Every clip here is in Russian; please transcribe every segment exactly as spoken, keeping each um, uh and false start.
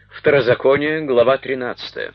Второзаконие, глава тринадцатая.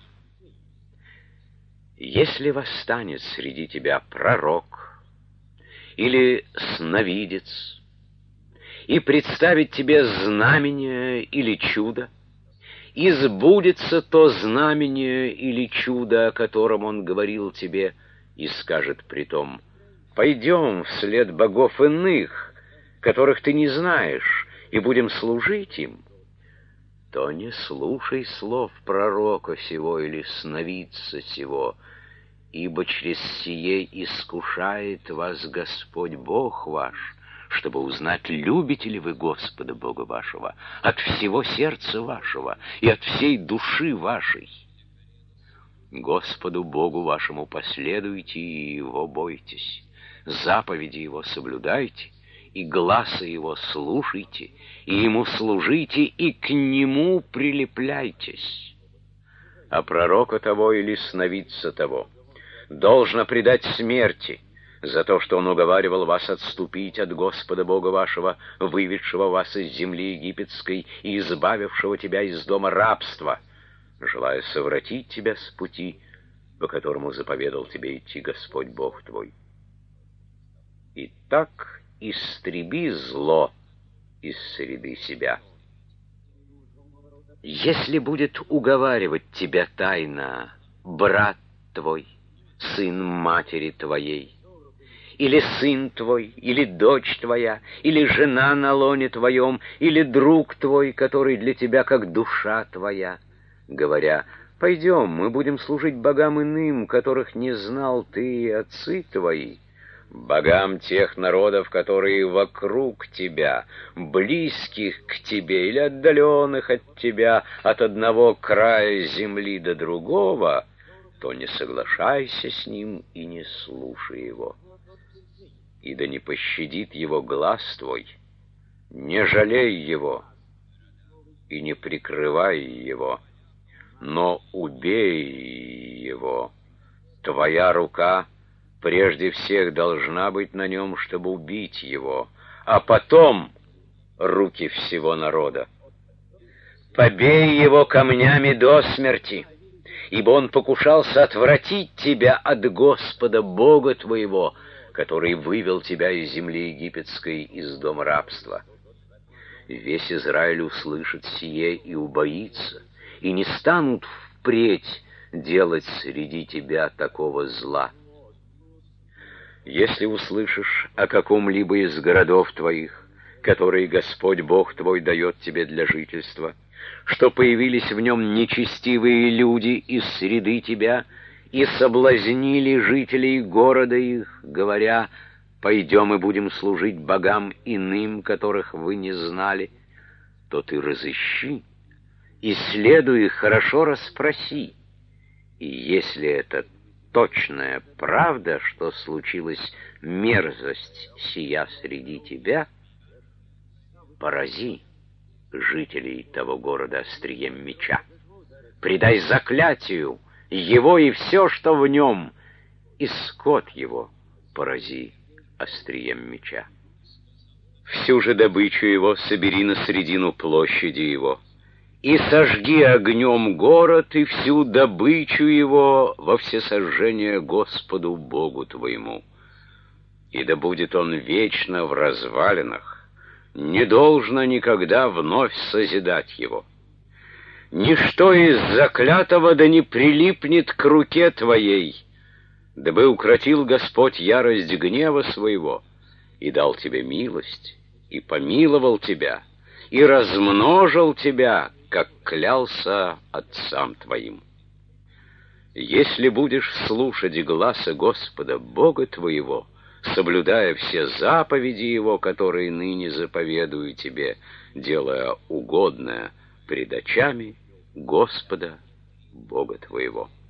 Если восстанет среди тебя пророк или сновидец и представит тебе знамение или чудо, и сбудется то знамение или чудо, о котором он говорил тебе, и скажет притом: «Пойдем вслед богов иных, которых ты не знаешь, и будем служить им», то не слушай слов пророка сего или сновидца сего, ибо через сие искушает вас Господь Бог ваш, чтобы узнать, любите ли вы Господа Бога вашего от всего сердца вашего и от всей души вашей. Господу Богу вашему последуйте и Его бойтесь, заповеди Его соблюдайте, и гласа Его слушайте, и Ему служите, и к Нему прилепляйтесь. А пророка того или сновидца того должно предать смерти за то, что он уговаривал вас отступить от Господа Бога вашего, выведшего вас из земли египетской и избавившего тебя из дома рабства, желая совратить тебя с пути, по которому заповедал тебе идти Господь Бог твой. Итак, истреби зло из среды себя. Если будет уговаривать тебя тайно брат твой, сын матери твоей, или сын твой, или дочь твоя, или жена на лоне твоем, или друг твой, который для тебя как душа твоя, говоря: «Пойдем, мы будем служить богам иным, которых не знал ты и отцы твои», богам тех народов, которые вокруг тебя, близких к тебе или отдаленных от тебя, от одного края земли до другого, то не соглашайся с ним и не слушай его. И да не пощадит его глаз твой, не жалей его и не прикрывай его, но убей его. Твоя рука прежде всех должна быть на нем, чтобы убить его, а потом руки всего народа. Побей его камнями до смерти, ибо он покушался отвратить тебя от Господа Бога твоего, который вывел тебя из земли египетской, из дома рабства. Весь Израиль услышит сие и убоится, и не станут впредь делать среди тебя такого зла. Если услышишь о каком-либо из городов твоих, которые Господь Бог твой дает тебе для жительства, что появились в нем нечестивые люди из среды тебя и соблазнили жителей города их, говоря: «Пойдем и будем служить богам иным, которых вы не знали», то ты разыщи, исследуй их, хорошо расспроси, и если это точная правда, что случилась мерзость сия среди тебя, порази жителей того города острием меча, предай заклятию его и все, что в нем, и скот его порази острием меча. Всю же добычу его собери на средину площади его, и сожги огнем город и всю добычу его во всесожжение Господу Богу твоему. И да будет он вечно в развалинах, не должно никогда вновь созидать его. Ничто из заклятого да не прилипнет к руке твоей, дабы укротил Господь ярость гнева своего, и дал тебе милость, и помиловал тебя, и размножил тебя, как клялся отцам твоим. Если будешь слушать гласа Господа Бога твоего, соблюдая все заповеди Его, которые ныне заповедую тебе, делая угодное пред очами Господа Бога твоего.